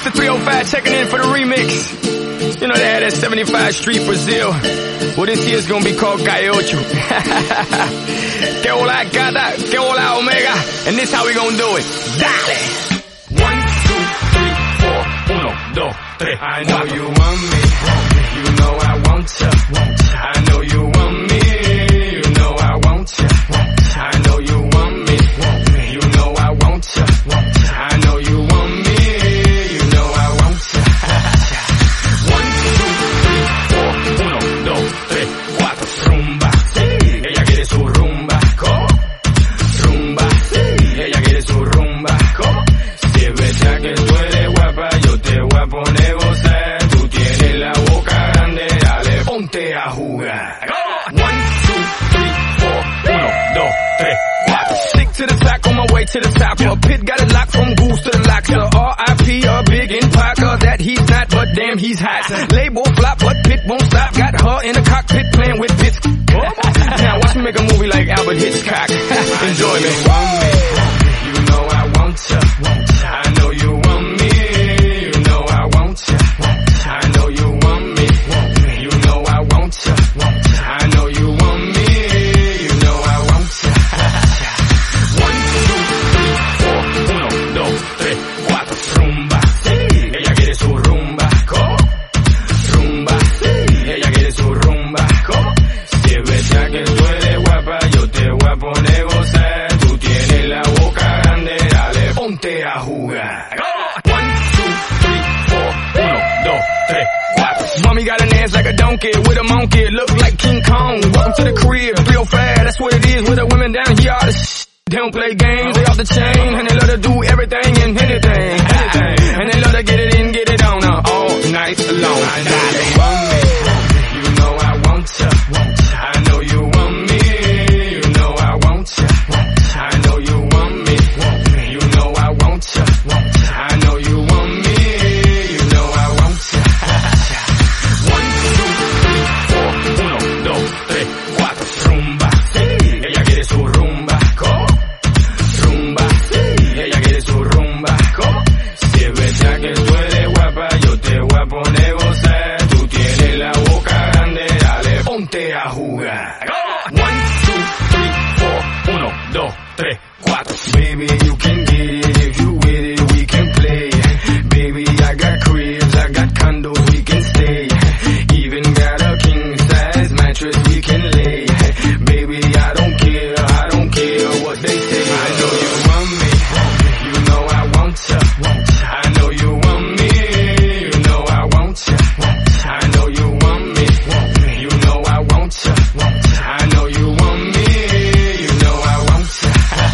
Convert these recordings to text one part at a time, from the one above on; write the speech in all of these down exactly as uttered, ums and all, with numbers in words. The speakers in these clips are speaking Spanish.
Mister three oh five checking in for the remix. You know they had that seventy-five Street Brazil. Well, this year's gonna be called Calle Ocho. Que hola gata, que hola omega. And this how we gonna do it. Dale! One, two, three, four. Uno, dos, tres. I know you want me. You know I want ya. I know you want me. You know I want ya. I know you want me. You know I want ya. I know you want me. You know I want ya. One, two, three, four. Uno, dos, tres, cuatro. Rumba. Ella quiere su rumba. ¿Cómo? Rumba. Ella quiere su rumba. ¿Cómo? Si es verdad que tú eres guapa, yo te voy a poner gozar. Tú tienes la boca grande, dale, ponte a jugar. One, two, three, four. Uno, dos, tres, cuatro. Stick to the top, on my way to the top. A pit got it locked from goose to the lock. So R I P a big in pot, cause that he's not, but damn he's hot. Label flop, but Pit won't stop. Got her in the cockpit playing with bits. Now watch me make a movie like Albert Hitchcock. Enjoy me. You know I want ya. I know you want me. You know I want ya. I know you want me. You know I want ya. I know you want me. You know I want ya. One, two, three, four. Uno, dos, tres, cuatro. Rumba. Ella quiere su rumba. ¿Cómo? Rumba. Ella quiere su rumba. ¿Cómo? Si es verdad que tú eres guapa, yo te voy a poner gozar. Tú tienes la boca grande, dale, ponte a jugar. One, two, three, four. Uno, dos, tres, cuatro. Mommy got an ass like a donkey with a monkey. Look like King Kong. Welcome to the crib. three oh five, that's what it is. With the women down here, all the shit. They don't play games, they off the chain. And they love to do everything and anything. anything. And they love to get it in, get it on uh, all night long. I know you want me. You know I want ya. I know you want me. You know I want ya. I know you want me. You know I want ya. I know you want me. You know I want ya. One, two, three, four. Uno, dos, tres, cuatro. Rumba. Ella quiere su rumba. ¿Cómo? Rumba. Ella quiere su rumba. ¿Cómo? Si es verdad que tú eres guapa, yo te voy a poner gozar. Tú tienes la boca grande, dale, ponte a jugar. One, two, three, four. Uno, dos, tres, cuatro. Baby, you can get it if you with it, we can play. Baby, I got cribs, I got condos, we can stay. Even got a king size mattress we can lay. Baby, I don't care, I don't care what they say. I know you want me, you know I want ya. I know you want me, you know I want ya. I know you want me, you know I want ya. I know you want me, you know I want ya.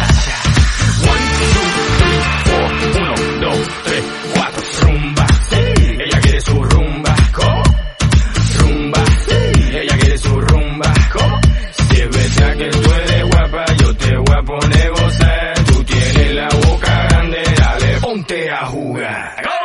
One, two, three, four. Uno, dos, tres, cuatro. Rumba. Ella quiere su rumba. ¿Cómo? Rumba. Ella quiere su rumba. ¿Cómo? Si es verdad que tú eres guapa, yo te voy a poner gozar. Tú tienes la boca grande, dale, ponte a jugar.